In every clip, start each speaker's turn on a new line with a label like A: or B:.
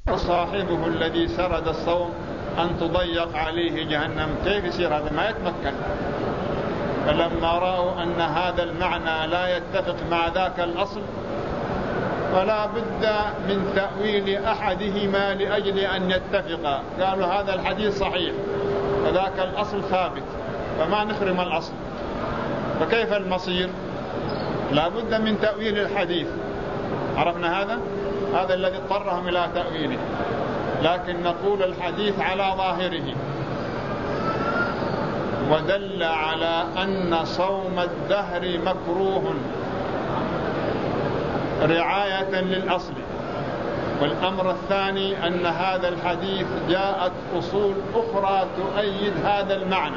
A: صاحبه الذي سرد الصوم أن تضيق عليه جهنم، كيف يصير هذا؟ ما يتمكن. فلما رأوا أن هذا المعنى لا يتفق مع ذاك الأصل فلا بد من تأويل أحدهما لأجل أن يتفقا. قالوا هذا الحديث صحيح وذاك الأصل ثابت، فما نخرم الأصل، فكيف المصير؟ لا بد من تأويل الحديث. عرفنا هذا الذي اضطرهم إلى تأويله. لكن نقول الحديث على ظاهره ودل على أن صوم الدهر مكروه رعاية للأصل. والأمر الثاني أن هذا الحديث جاءت أصول أخرى تؤيد هذا المعنى،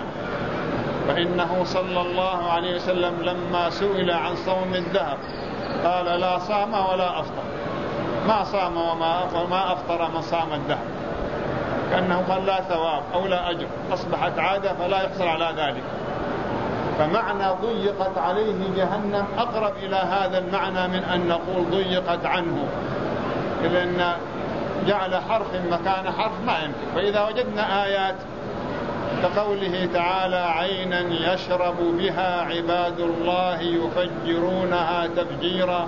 A: فإنه صلى الله عليه وسلم لما سئل عن صوم الدهر قال لا صام ولا أفطر، ما صام وما أفطر من صام الدهر، كأنه قال لا ثواب أو لا أجر، أصبحت عادة فلا يحصل على ذلك. فمعنى ضيقت عليه جهنم أقرب إلى هذا المعنى من أن نقول ضيقت عنه، لأن جعل حرف مكان حرف ما يمكن. فإذا وجدنا آيات كقوله تعالى عينا يشرب بها عباد الله يفجرونها تفجيرا،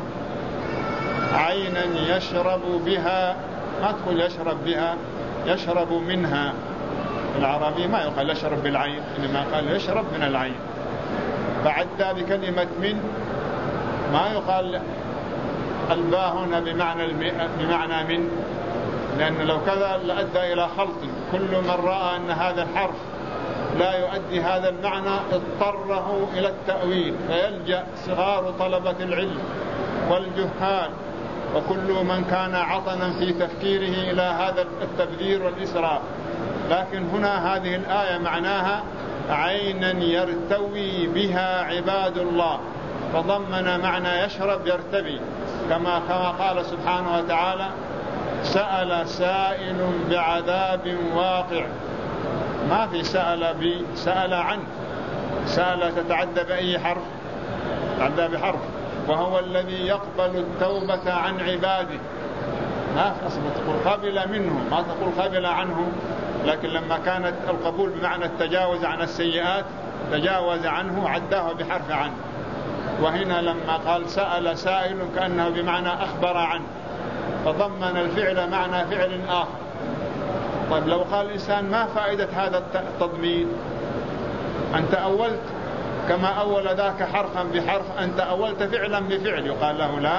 A: عينا يشرب بها، ما تقول يشرب بها، يشرب منها. العربي ما يقال يشرب بالعين، إنما قال يشرب من العين، فعدى بكلمة من، ما يقال الباء هنا بمعنى من، لأن لو كذا لأدى إلى خلط. كل من رأى أن هذا الحرف لا يؤدي هذا المعنى اضطره إلى التأويل، فيلجأ صغار طلبة العلم والجهال وكل من كان عطنا في تفكيره إلى هذا التبذير والإسراف. لكن هنا هذه الآية معناها عينا يرتوي بها عباد الله، فضمن معنى يشرب يرتوي، كما قال سبحانه وتعالى سأل سائل بعذاب واقع. ما في سأل عنه، سأل تتعدى بأي حرف؟ تتعدى بحرف، وهو الذي يقبل التوبة عن عباده. ما تقول قبل منه، ما تقول قبل عنه، لكن لما كانت القبول بمعنى التجاوز عن السيئات تجاوز عنه عداه بحرف عنه. وهنا لما قال سأل سائل كأنه بمعنى أخبر عنه، فضمن الفعل معنى فعل آخر. طيب لو قال الإنسان ما فائدة هذا التضمين؟ أنت أولت كما أول ذاك حرفا بحرف، أنت أولت فعلا بفعل. يقال له لا،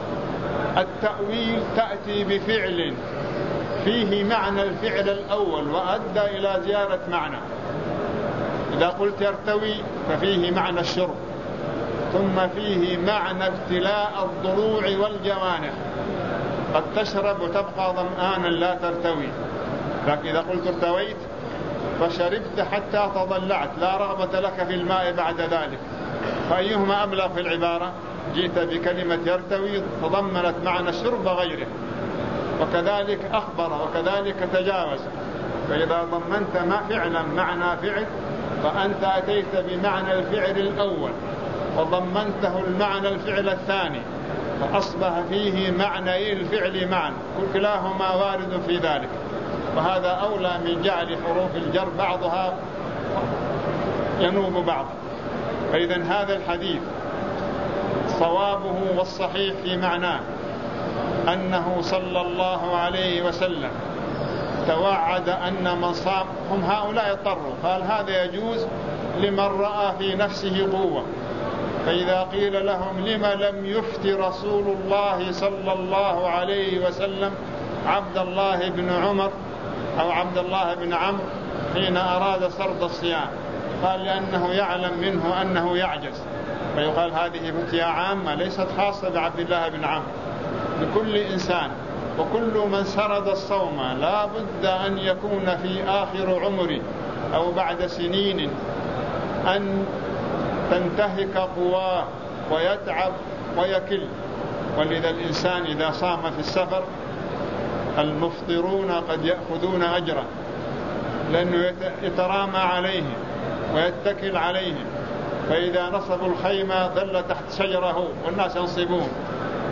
A: التأويل تأتي بفعل فيه معنى الفعل الأول وأدى إلى زيارة معنى. إذا قلت يرتوي ففيه معنى الشرب، ثم فيه معنى ابتلاء الضلوع والجوانح، قد تشرب وتبقى ظمآنا لا ترتوي. لكن إذا قلت ارتويت فشربت حتى تضلعت، لا رغبة لك في الماء بعد ذلك، فأيهما أبلغ في العبارة؟ جئت بكلمة يرتوي تضمنت معنى الشرب وغيره، وكذلك أخبر وكذلك تجاوز. فإذا ضمنت فعلا معنى فعل فأنت أتيت بمعنى الفعل الأول وضمنته المعنى الفعل الثاني، فأصبح فيه معنى الفعل معا، كلاهما وارد في ذلك. وهذا أولى من جعل حروف الجر بعضها ينوب بعض. فإذا هذا الحديث صوابه والصحيح في معناه أنه صلى الله عليه وسلم توعد أن من صام، هم هؤلاء اضطروا، قال هذا يجوز لمن رأى في نفسه قوة. فإذا قيل لهم لما لم يفت رسول الله صلى الله عليه وسلم عبد الله بن عمر أو عبد الله بن عمرو حين أراد سرد الصيام؟ قال لأنه يعلم منه أنه يعجز. فيقال هذه فتية عامة ليست خاصة بعبد الله بن عمرو، لكل إنسان. وكل من سرد الصوم لا بد أن يكون في آخر عمره أو بعد سنين أن تنتهك قواه ويتعب ويكل. ولذا الإنسان إذا صام في السفر المفطرون قد يأخذون أجرا، لأنه يترامى عليهم ويتكل عليهم، فإذا نصبوا الخيمة ظل تحت شجره والناس ينصبون،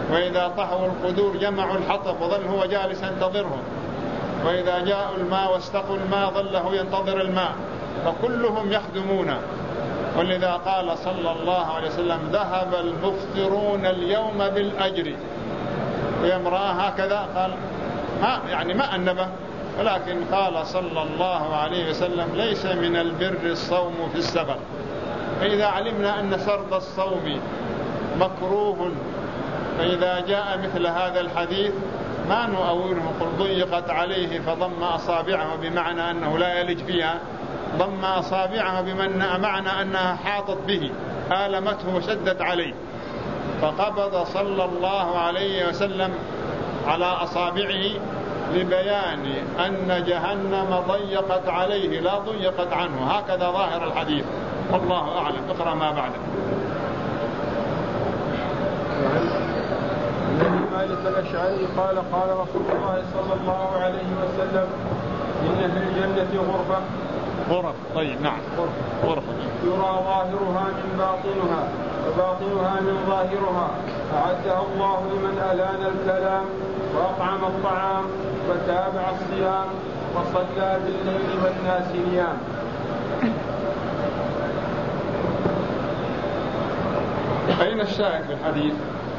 A: وإذا طهوا القدور جمعوا الحطب وظل هو جالس ينتظرهم، وإذا جاءوا الماء واستقوا الماء ظل هو ينتظر الماء، فكلهم يخدمونه. ولذا قال صلى الله عليه وسلم: ذهب المفطرون اليوم بالأجر. ويمرأ هكذا قال ما أنبه، ولكن قال صلى الله عليه وسلم: ليس من البر الصوم في السفر. فإذا علمنا أن سرد الصوم مكروه، فإذا جاء مثل هذا الحديث ما نؤوله قل ضيقت عليه فضم أصابعه بمعنى أنه لا يلج فيها، ضم أصابعه بمعنى أنها حاطت به، آلمته وشدت عليه، فقبض صلى الله عليه وسلم على أصابعه لبيان أن جهنم ضيقت عليه لا ضيقت عنه. هكذا ظاهر الحديث، والله أعلم. اقرأ ما بعده.
B: مالك الأشعري قال: قال رسول الله صلى الله عليه وسلم: إن في الجنة غرف.
A: طيب، نعم، غرفة
B: يرى ظاهرها من باطنها وباطنها من ظاهرها، أعدها الله لمن ألان الكلام وأطعم الطعام وتابع الصيام وصلى بالليل والناس نيام.
A: أين الشاهد في الحديث؟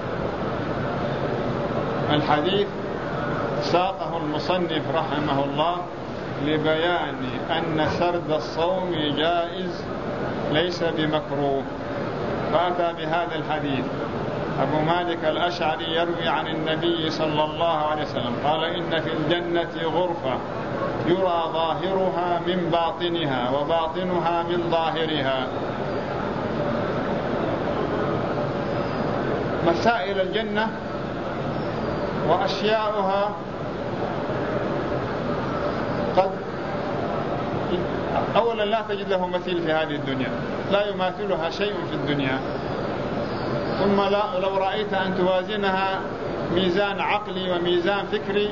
A: الحديث ساقه المصنف رحمه الله لبيان أن سرد الصوم جائز ليس بمكروه، فأتى بهذا الحديث. أبو مالك الأشعري يروي عن النبي صلى الله عليه وسلم قال: إن في الجنة غرفة يرى ظاهرها من باطنها وباطنها من ظاهرها. مسائل الجنة وأشياؤها قد أولا لا تجد له مثيل في هذه الدنيا، لا يماثلها شيء في الدنيا. ثم لو رأيت أن توازنها ميزان عقلي وميزان فكري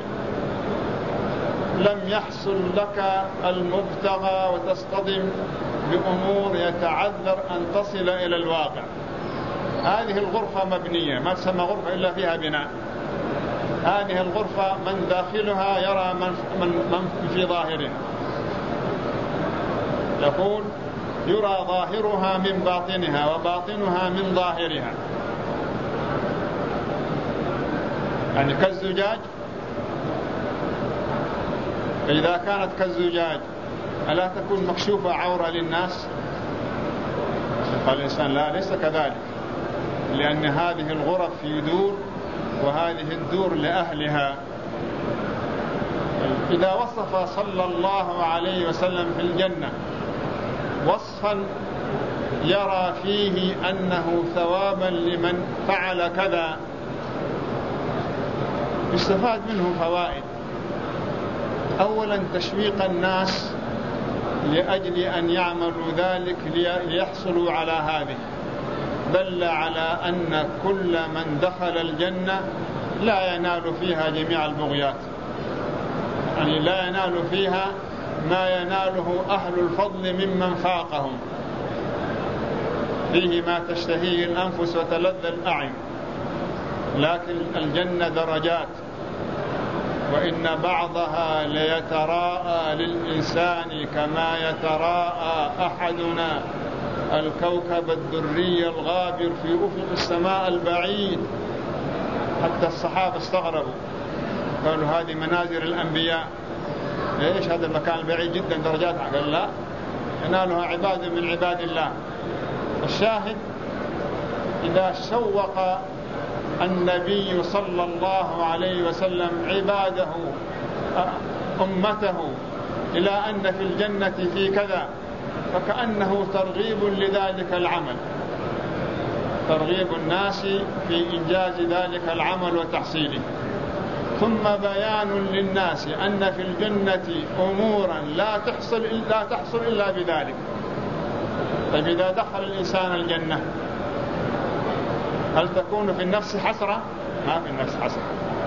A: لم يحصل لك المبتغى، وتصطدم بأمور يتعذر أن تصل إلى الواقع. هذه الغرفة مبنية، ما تسمى غرفة إلا فيها بناء. هذه الغرفة من داخلها يرى من في ظاهرها. يقول: يرى ظاهرها من باطنها وباطنها من ظاهرها، يعني كالزجاج. فإذا كانت كالزجاج ألا تكون مكشوفة عورة للناس؟ قال الإنسان: لا، ليس كذلك، لأن هذه الغرف في دور وهذه الدور لأهلها. إذا وصف صلى الله عليه وسلم في الجنة وصفا يرى فيه أنه ثوابا لمن فعل كذا، يستفاد منه فوائد. أولا تشويق الناس لأجل أن يعملوا ذلك ليحصلوا على هذه. دل على أن كل من دخل الجنة لا ينال فيها جميع البغيات، يعني لا ينال فيها ما يناله أهل الفضل ممن فاقهم. فيه ما تشتهيه الأنفس وتلذ الأعين، لكن الجنة درجات، وإن بعضها ليتراءى للإنسان كما يتراءى أحدنا الكوكب الدري الغابر في أفق السماء البعيد. حتى الصحابة استغربوا، قالوا: هذه منازل الأنبياء، ليش هذا المكان البعيد جدا درجات؟ قال: لا، ينالها عباد من عباد الله. الشاهد: إذا سوق النبي صلى الله عليه وسلم عباده أمته إلى أن في الجنة في كذا، فكأنه ترغيب لذلك العمل، ترغيب الناس في إنجاز ذلك العمل وتحصيله. ثم بيان للناس أن في الجنة أمورا لا تحصل إلا بذلك. طيب، إذا دخل الإنسان الجنة هل تكون في النفس حسرة؟ ما في النفس حسرة.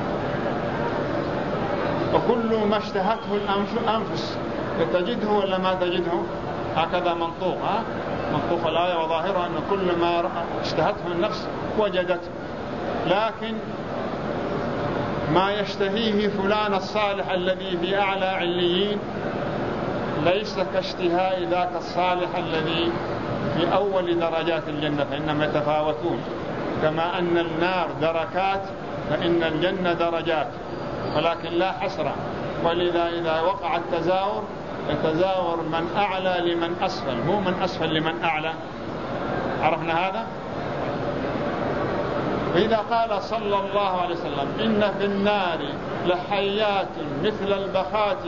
A: وكل ما اشتهته الأنفس تجده ولا ما تجده؟ هكذا منطوق الآية وظاهرها أن كل ما اشتهته النفس وجدته. لكن ما يشتهيه فلان الصالح الذي في أعلى عليين ليس كاشتهاء ذاك الصالح الذي في أول درجات الجنة، فإنهم يتفاوتون. كما أن النار دركات فإن الجنة درجات، ولكن لا حسرة. ولذا إذا وقع التزاور يتزاور من أعلى لمن أسفل، مو من أسفل لمن أعلى. عرفنا هذا؟ وإذا قال صلى الله عليه وسلم إن في النار لحيات مثل البخات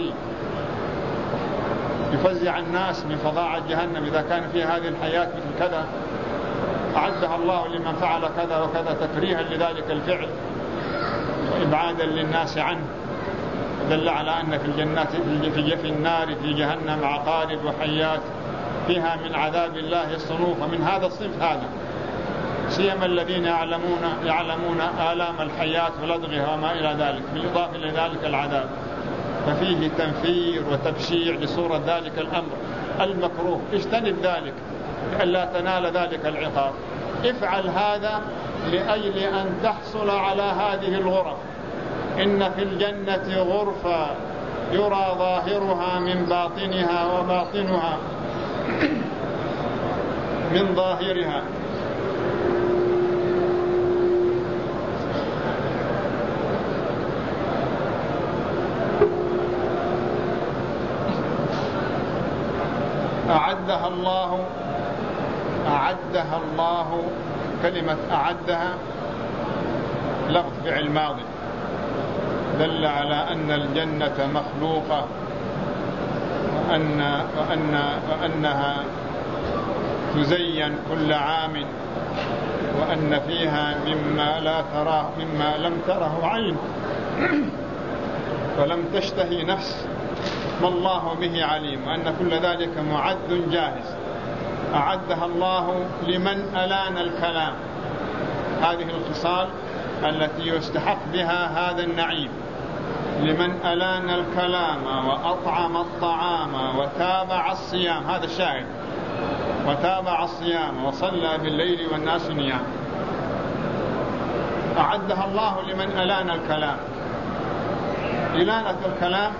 A: يفزع الناس من فظاعة جهنم إذا كان في هذه الحياة مثل كذا، أعدها الله لمن فعل كذا وكذا تكريها لذلك الفعل وإبعادا للناس عنه. دل على أن في الجنات في النار في جهنم عقارب وحيات فيها من عذاب الله الصنوف، ومن هذا الصنف هذا سيما الذين يعلمون آلام الحيات ولدغها وما إلى ذلك، بالإضافة إلى ذلك العذاب. ففيه تنفير وتبشيع لصورة ذلك الأمر المكروه. اجتنب ذلك لئلا تنال ذلك العقاب. افعل هذا لأجل أن تحصل على هذه الغرف. إن في الجنة غرفة يرى ظاهرها من باطنها وباطنها من ظاهرها. أعدها الله. كلمة أعدها لفظ فعل ماضي دل على أن الجنة مخلوقة وأنها تزين كل عام، وأن فيها مما لم تره عين ولم تشتهي نفس ما الله به عليم، وأن كل ذلك معد جاهز. أعدها الله لمن ألان الكلام. هذه الخصال التي يستحق بها هذا النعيم، لمن ألان الكلام وأطعم الطعام وتابع الصيام. هذا الشاهد، وتابع الصيام وصلى بالليل والناس نيام. أعدها الله لمن ألان الكلام. إلانة الكلام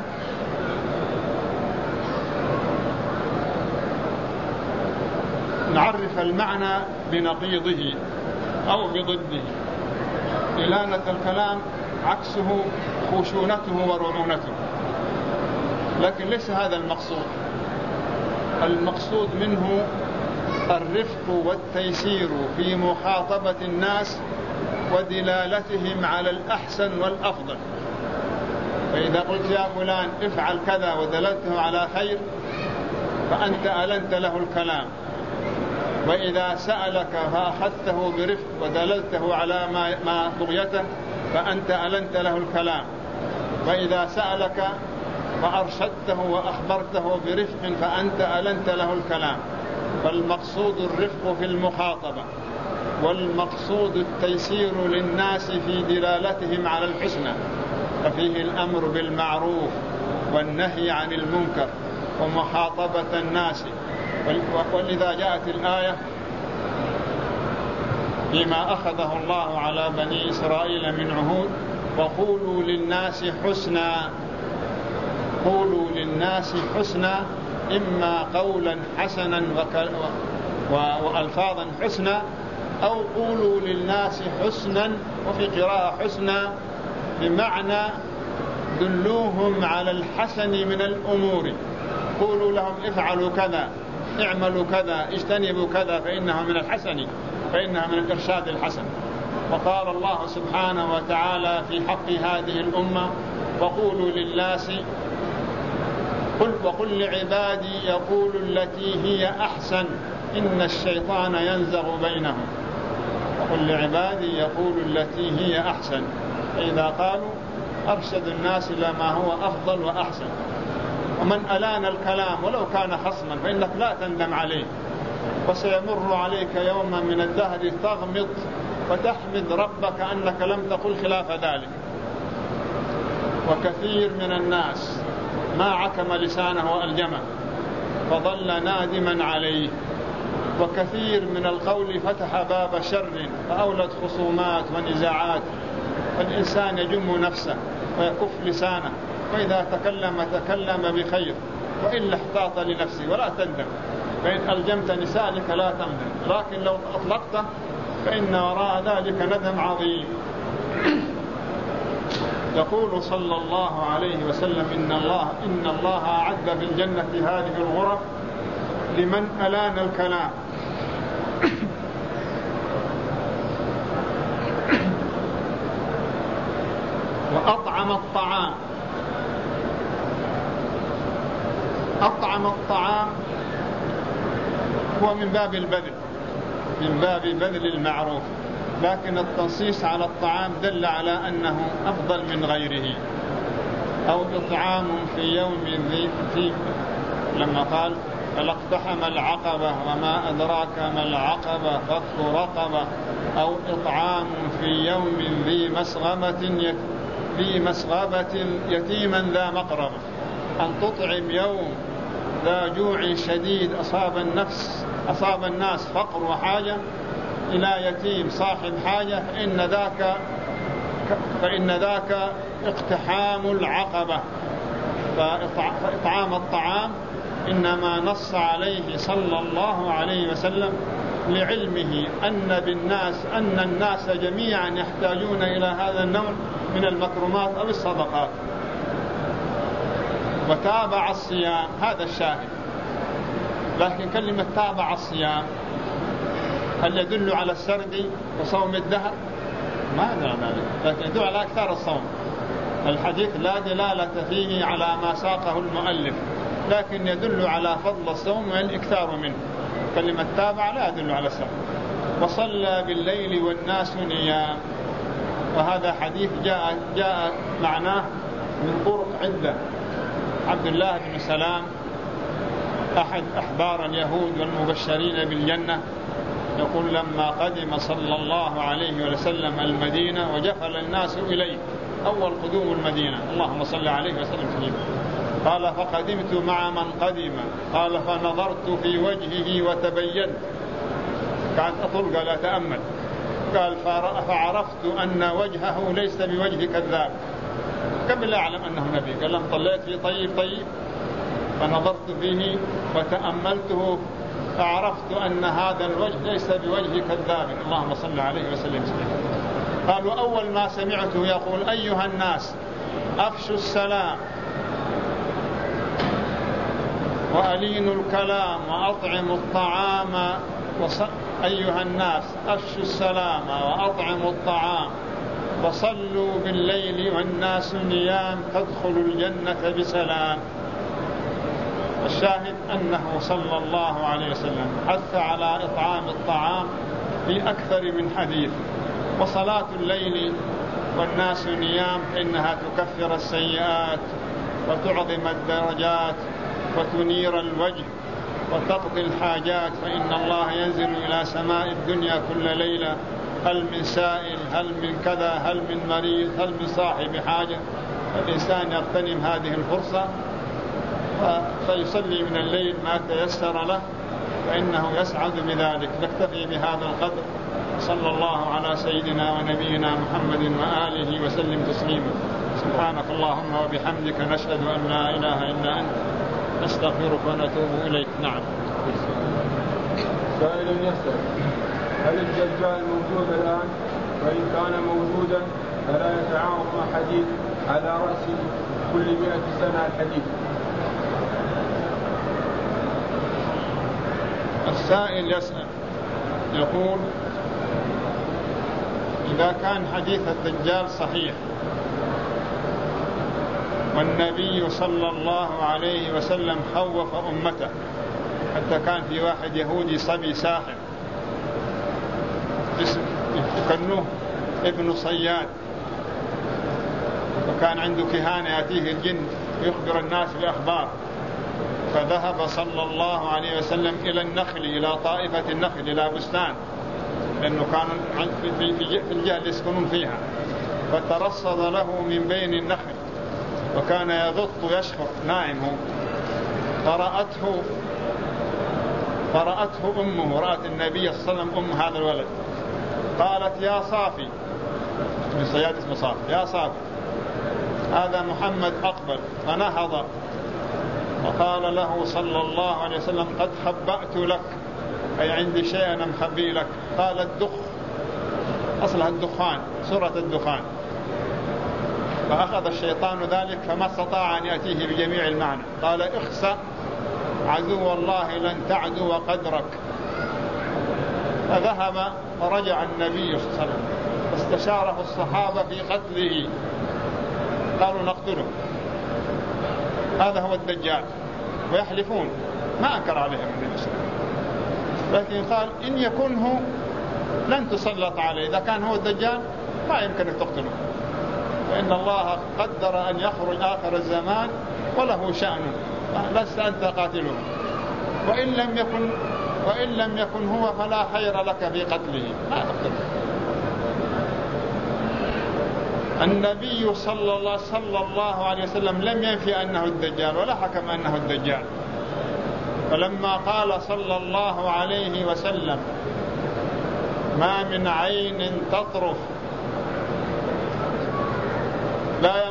A: نعرف المعنى بنقيضه أو بضده. إلانة الكلام عكسه خشونته ورعونته، لكن ليس هذا المقصود. المقصود منه الرفق والتيسير في مخاطبة الناس ودلالتهم على الأحسن والأفضل. فإذا قلت يا فلان افعل كذا ودللته على خير فأنت ألنت له الكلام، وإذا سألك فأخذته برفق ودللته على ما بغيته فأنت ألنت له الكلام، وإذا سألك فأرشدته وأخبرته برفق فأنت ألنت له الكلام. فالمقصود الرفق في المخاطبة، والمقصود التيسير للناس في دلالتهم على الحسنى، ففيه الأمر بالمعروف والنهي عن المنكر ومخاطبة الناس. ولذا جاءت الآية فيما أخذه الله على بني إسرائيل من عهود: وقولوا للناس حسنا. قولوا للناس حسنا، إما قولا حسنا وألفاظا حسنا، أو قولوا للناس حسنا، وفي قراءة حسنا بمعنى دلوهم على الحسن من الأمور. قولوا لهم افعلوا كذا، اعملوا كذا، اجتنبوا كذا، فإنها من الحسن، فإنها من الإرشاد الحسن. وقال الله سبحانه وتعالى في حق هذه الأمة: وقولوا للناس وقل لعبادي يقول التي هي أحسن إن الشيطان ينزغ بينهم. وقل لعبادي يقول التي هي أحسن. فإذا قالوا أرشد الناس إلى ما هو أفضل وأحسن. ومن ألان الكلام ولو كان خصما فإنك لا تندم عليه، وسيمر عليك يوما من الدهر تغمض وتحمد ربك أنك لم تقل خلاف ذلك. وكثير من الناس ما عكم لسانه وألجمه فظل نادما عليه. وكثير من القول فتح باب شر فأولد خصومات ونزاعات. الإنسان يجم نفسه ويكف لسانه، وإذا تكلم بخير، وإلا احتاط لنفسه ولا تندم. فإن ألجمت لسانك لا تندم، لكن لو أطلقته فإن وراء ذلك ندم عظيم. يقول صلى الله عليه وسلم: إن الله أعد في الجنة هذه الغرف لمن ألان الكلام وأطعم الطعام. أطعم الطعام هو من باب البذل، من باب بذل المعروف، لكن التنصيص على الطعام دل على أنه أفضل من غيره. أو إطعام في يوم ذي لما قال: فلاقتحم العقبة وما أدراك ما العقبة فك رقبة. أو إطعام في يوم ذي مسغبة يتيما ذا مقربة. أن تطعم يوم ذا جوع شديد أصاب الناس فقر وحاجة إلى يتيم صاحب حاجة، فإن ذاك اقتحام العقبة. فإطعام الطعام إنما نص عليه صلى الله عليه وسلم لعلمه أن الناس جميعا يحتاجون إلى هذا النوع من المكرمات أو الصدقات. وتابع الصيام، هذا الشاهد. لكن كلمة تابع الصيام هل يدل على السرد وصوم الدهر؟ ما يدل على ذلك، لكن يدل على أكثر الصوم. الحديث لا دلالة فيه على ما ساقه المؤلف، لكن يدل على فضل الصوم والإكثار منه. كلمة تابع لا يدل على السرد. وصلى بالليل والناس نيام، وهذا حديث جاء معناه من طرق عدة. عبد الله بن سلام أحد أحبار اليهود والمبشرين بالجنة يقول: لما قدم صلى الله عليه وسلم المدينة وجفل الناس إليه، أول قدوم المدينة، اللهم صل عليه وسلم تسليما، قال: فقدمت مع من قدم، قال: فنظرت في وجهه وتبينت، كانت أطل، قال أتأمل، قال: فعرفت أن وجهه ليس بوجه كذاب، قبل أعلم أنه نبي. قال: لم طلعت في طيب فنظرت فيه وتأملته فعرفت أن هذا الوجه ليس بوجه كذاب، اللهم صل عليه وسلم. قال: وأول ما سمعته يقول: أيها الناس أفشوا السلام وألينوا الكلام وأطعموا الطعام أيها الناس أفشوا السلام وأطعموا الطعام وصلوا بالليل والناس نيام تدخلوا الجنة بسلام. الشاهد أنه صلى الله عليه وسلم حث على إطعام الطعام في أكثر من حديث. وصلاة الليل والناس نيام إنها تكفر السيئات وتعظم الدرجات وتنير الوجه وتقضي الحاجات، فإن الله ينزل إلى سماء الدنيا كل ليلة: هل من سائل، هل من كذا، هل من مريض، هل من صاحب حاجة. فالإنسان يغتنم هذه الفرصة فيصلي من الليل ما تيسر له، فإنه يسعد بذلك. نكتفي بهذا القدر. صلى الله على سيدنا ونبينا محمد وآله وسلم تسليما. سبحانك اللهم وبحمدك، نشهد أن لا إله إلا أنت، نستغفرك ونتوب إليك. نعم.
B: سائل يسأل: هل الدجال موجود الآن؟ وإن كان موجودا فلا يتعارض مع حديث على رأس كل 100 سنة الحديث؟
A: السائل يسأل يقول: إذا كان حديث الدجال صحيح والنبي صلى الله عليه وسلم خوف أمته، حتى كان في واحد يهودي صبي ساحر يكنوه ابن صياد، وكان عنده كهانة يأتيه الجن يخبر الناس بأخبار، فذهب صلى الله عليه وسلم إلى النخل، إلى طائفة النخل، إلى بستان، لأنه كانوا في الجهة اللي يسكنون فيها، فترصد له من بين النخل وكان يغط يشخر نائم هو، فرأته فرأته أمه، رأت النبي صلى الله عليه وسلم أم هذا الولد، قالت يا صافي، من صياد اسمه صافي، يا صافي هذا محمد أقبل. فنهض وقال له صلى الله عليه وسلم قد خبأت لك، أي عندي شيء أنا مخبي لك. قال الدخ، أصلها الدخان، سورة الدخان. فأخذ الشيطان ذلك فما استطاع أن يأتيه بجميع المعنى. قال اخسأ عدو الله لن تعدو قدرك. فذهب ورجع النبي صلى الله عليه وسلم فاستشاره الصحابة في قتله، قالوا نقتله، هذا هو الدجال، ويحلفون، ما أنكر عليهم النبي صلى الله عليه وسلم، لكن قال إن يكنه لن تسلط عليه، إذا كان هو الدجال ما يمكن أن تقتله، فإن الله قدر أن يخرج آخر الزمان وله شأن، لست أنت قاتله، وإن لم يكن هو فلا خير لك في قتله، ما تقتله. النبي صلى الله عليه وسلم لم ينفي أنه الدجال ولا حكم أنه الدجال. فلما قال صلى الله عليه وسلم ما من عين تطرف لا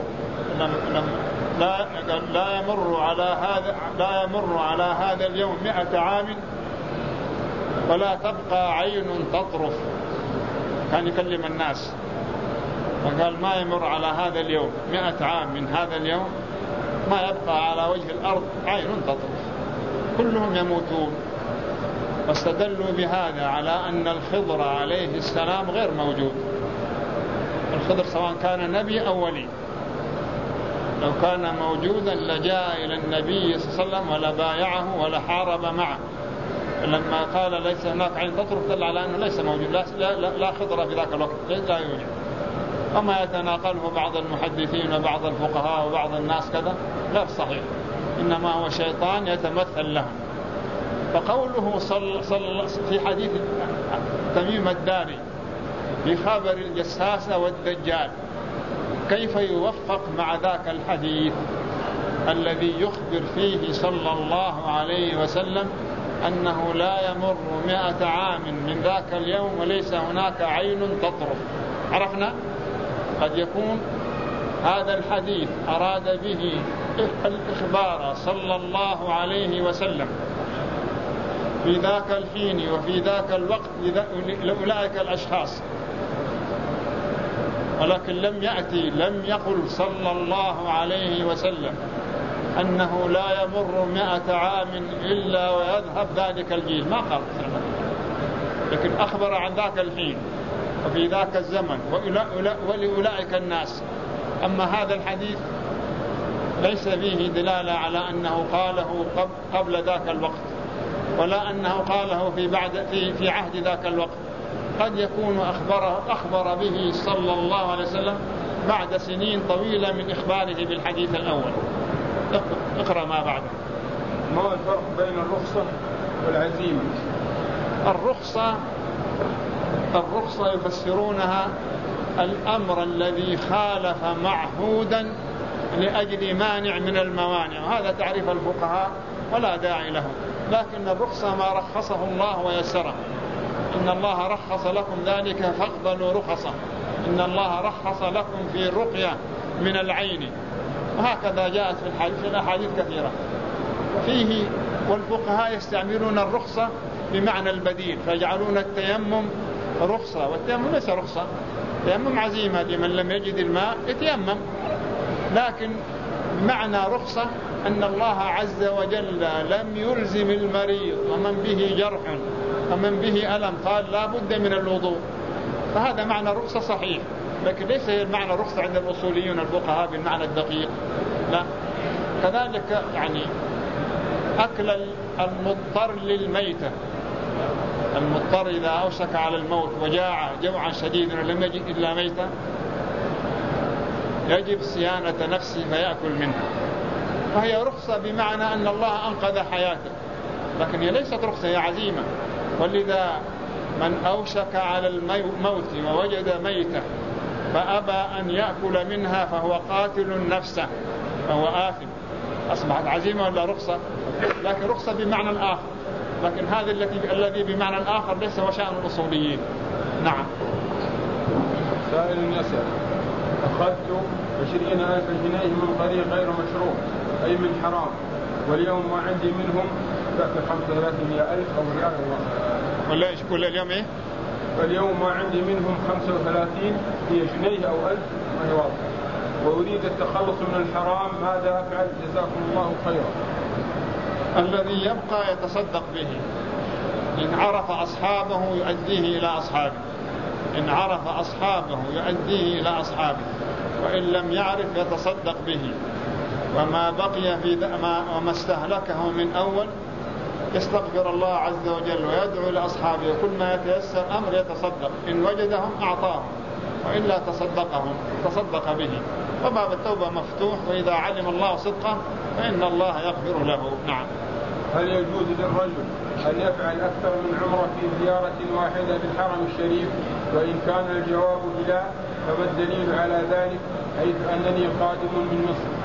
A: يمر على هذا اليوم 100 عام ولا تبقى عين تطرف، كان يكلم الناس فقال ما يمر على هذا اليوم 100 عام من هذا اليوم ما يبقى على وجه الأرض عين تطرف، كلهم يموتون. واستدلوا بهذا على أن الخضر عليه السلام غير موجود. الخضر سواء كان نبي أو ولي، لو كان موجودا لجاء إلى النبي صلى الله عليه وسلم ولبايعه ولحارب معه. لما قال ليس هناك عين تطرف دل على أنه ليس موجود، لا خضر في ذاك الوقت، لا يوجد. وما يتناقله بعض المحدثين وبعض الفقهاء وبعض الناس كذا غير صحيح، إنما هو شيطان يتمثل لهم. فقوله في حديث تميم الداري في خبر الجساسة والدجال كيف يوفق مع ذاك الحديث الذي يخبر فيه صلى الله عليه وسلم أنه لا يمر 100 عام من ذاك اليوم وليس هناك عين تطرف؟ عرفنا قد يكون هذا الحديث أراد به الإخبار صلى الله عليه وسلم في ذاك الحين وفي ذاك الوقت لأولئك الأشخاص، ولكن لم يقل صلى الله عليه وسلم أنه لا يمر 100 عام إلا ويذهب ذلك الجيل، ما قال، لكن أخبر عن ذاك الحين وفي ذاك الزمن ولأولئك الناس. أما هذا الحديث ليس فيه دلالة على أنه قاله قبل ذاك الوقت ولا أنه قاله في عهد ذاك الوقت، قد يكون أخبر به صلى الله عليه وسلم بعد سنين طويلة من إخباره بالحديث الأول. اقرأ ما بعده.
B: ما الفرق بين الرخصة والعزيمة؟
A: الرخصة يفسرونها الأمر الذي خالف معهودا لأجل مانع من الموانع، وهذا تعريف الفقهاء ولا داعي له. لكن الرخصة ما رخصه الله ويسره، إن الله رخص لكم ذلك فاقبلوا رخصه، إن الله رخص لكم في الرقية من العين، وهكذا جاءت في الأحاديث كثيرة فيه. والفقهاء يستعملون الرخصة بمعنى البديل، فيجعلون التيمم رخصة، والتيمم ليس رخصة، التيمم عزيمة لمن لم يجد الماء يتيمم، لكن بمعنى رخصة أن الله عز وجل لم يلزم المريض ومن به جرح ومن به ألم قال لا بد من الوضوء، فهذا معنى رخصة صحيح، لكن ليس المعنى رخصة عند الأصوليون الفقهاء بالمعنى الدقيق، لا. كذلك يعني أكل المضطر للميتة، المضطر إذا أوشك على الموت وجاع جوعا شديدا ولم يجد إلا ميتة يجب صيانة نفسه فيأكل منها، فهي رخصة بمعنى أن الله أنقذ حياته، لكن هي ليست رخصة، هي عزيمة. ولذا من أوشك على الموت ووجد ميتة فأبى أن يأكل منها فهو قاتل نفسه فهو آثم، أصبحت عزيمة ولا رخصة؟ لكن رخصة بمعنى الآخر، لكن هذا الذي بمعنى الآخر ليس هو شأن الأصوليين. نعم.
B: سائل يسأل: أخذت 20,000 جنيه من طريق غير مشروع أي من حرام، واليوم ما عندي منهم 35,000 أو ريال
A: ولا إيش كل اليوم إيه؟
B: واليوم ما عندي منهم 35 هي جنيه أو 1000 ما هي واضحة، وأريد التخلص من الحرام، ماذا أفعل؟ جزاكم الله خيرا.
A: الذي يبقى يتصدق به، إن عرف أصحابه يؤديه إلى أصحابه، إن عرف أصحابه يؤديه إلى أصحابه، وإن لم يعرف يتصدق به، وما بقي وما استهلكه من أول يستغفر الله عز وجل ويدعو لأصحابه، كل ما يتيسر أمر يتصدق، إن وجدهم أعطاهم وإلا تصدق به، وباب التوبة مفتوح، وإذا علم الله صدقه فإن الله يغفر له. نعم.
B: هل يجوز للرجل أن يفعل أكثر من عمرة في زيارة واحدة للحرم الشريف؟ وإن كان الجواب لا، فما الدليل على ذلك، حيث أنني قادم من مصر؟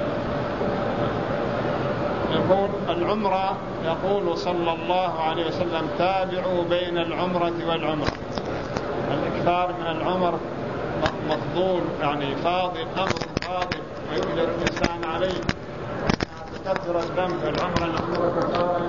A: يقول العمرة، يقول صلى الله عليه وسلم: تابعوا بين العمرة والعمرة. الإكثار من العمر مفضول، يعني فاضل، أمر فاضل ويؤجر الإنسان عليه، تكثر الذنب. العمرة